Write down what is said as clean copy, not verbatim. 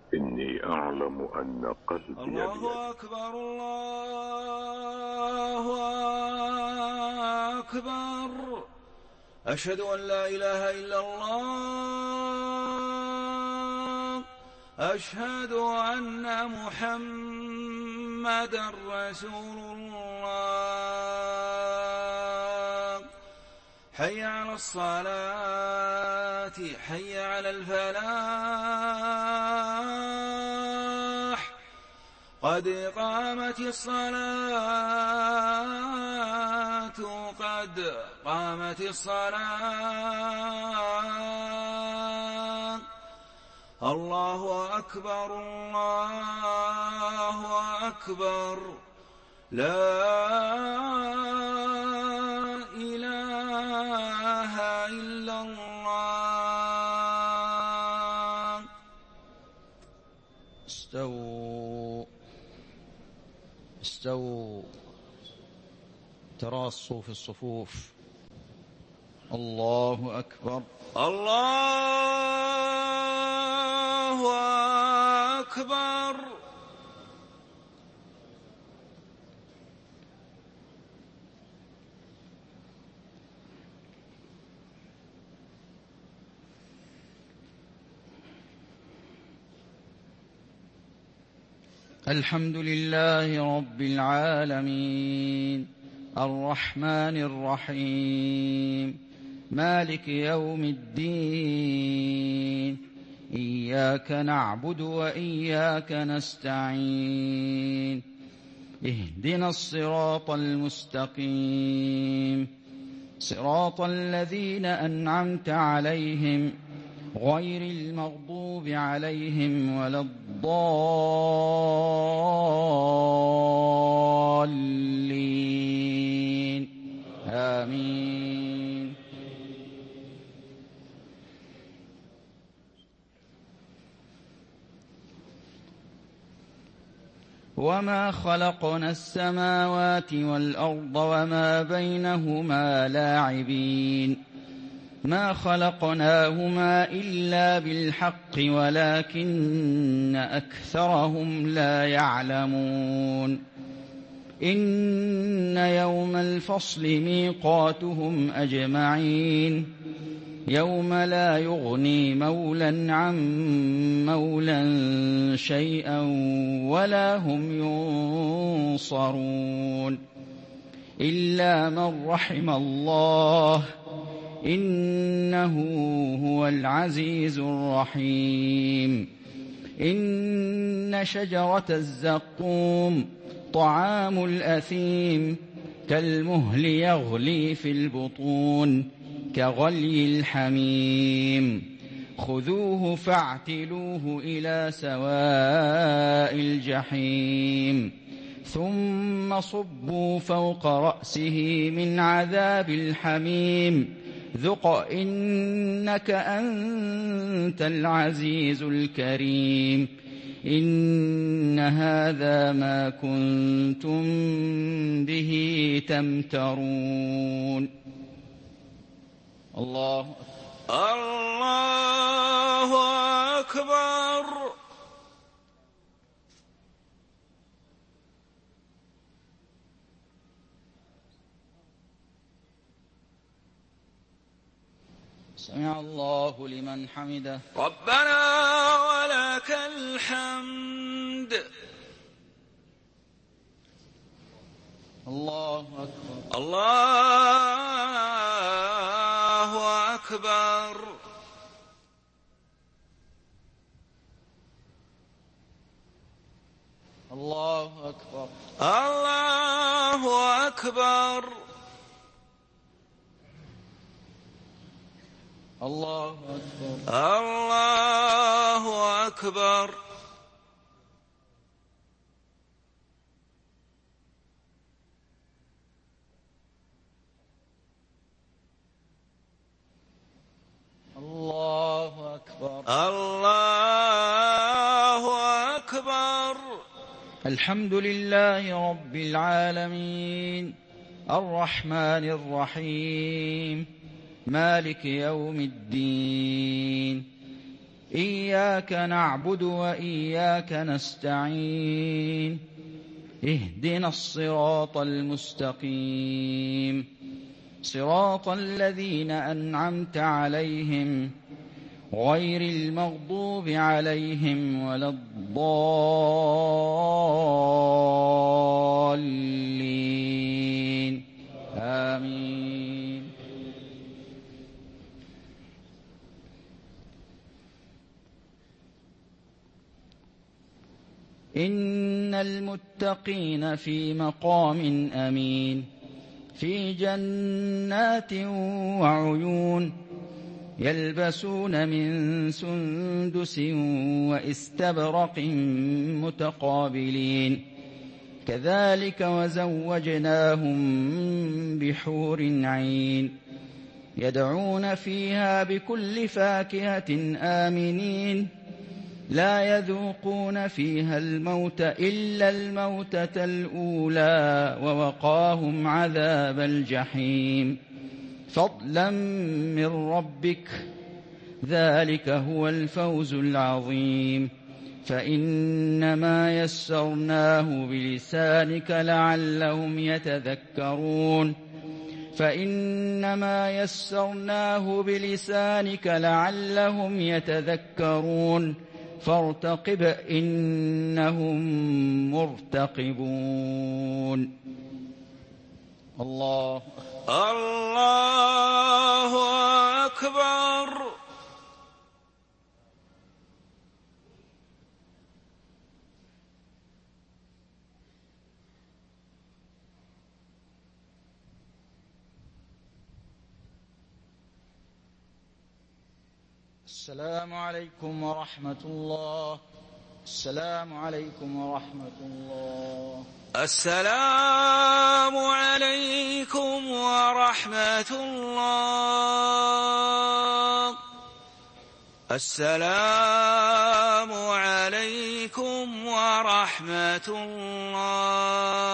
إني أعلم أن قلبي الله أكبر الله أكبر. أشهد أن لا إله إلا الله. أشهد أن محمدًا رسول الله. حي على الصلاة، حي على الفلاح، قد قامت الصلاة، قد قامت الصلاة. الله أكبر الله أكبر. لا إله إلا الله. استووا استووا، تراصوا في الصفوف. الله أكبر الله أكبر. الحمد لله رب العالمين، الرحمن الرحيم، مالك يوم الدين. إياك نعبد وإياك نستعين. اهدنا الصراط المستقيم، صراط الذين أنعمت عليهم غير المغضوب عليهم ولا الضالين. آمين. وما خلقنا السماوات والأرض وما بينهما لاعبين، ما خلقناهما إلا بالحق ولكن أكثرهم لا يعلمون. إن يوم الفصل ميقاتهم أجمعين، يوم لا يغني مولى عن مولى شيئا ولا هم ينصرون، إلا من رحم الله، إنه هو العزيز الرحيم. إن شجرة الزقوم طعام الأثيم، كالمهل يغلي في البطون، كغلي الحميم. خذوه فاعتلوه إلى سواء الجحيم، ثم صبوا فوق رأسه من عذاب الحميم، ذق إنك أنت العزيز الكريم. إن هذا ما كنتم به تمترون. الله أكبر. سمع الله لمن حمده. ربنا ولك الحمد. الله أكبر الله أكبر. الله أكبر الله أكبر. الله أكبر الله أكبر. الله أكبر الله أكبر. الحمد لله رب العالمين، الرحمن الرحيم، مالك يوم الدين. إياك نعبد وإياك نستعين اهدنا الصراط المستقيم صراط الذين أنعمت عليهم غير المغضوب عليهم ولا الضالين آمين. إن المتقين في مقام أمين في جنات وعيون يلبسون من سندس وإستبرق متقابلين كذلك وزوجناهم بحور عين يدعون فيها بكل فاكهة آمنين لا يذوقون فيها الموت إلا الموتة الأولى ووقاهم عذاب الجحيم فضلا من ربك ذلك هو الفوز العظيم فإنما يسرناه بلسانك لعلهم يتذكرون فارتقب إنهم مرتقبون. الله أكبر. السلام عليكم ورحمة الله. السلام عليكم ورحمة الله. السلام عليكم ورحمة الله. السلام عليكم ورحمة الله.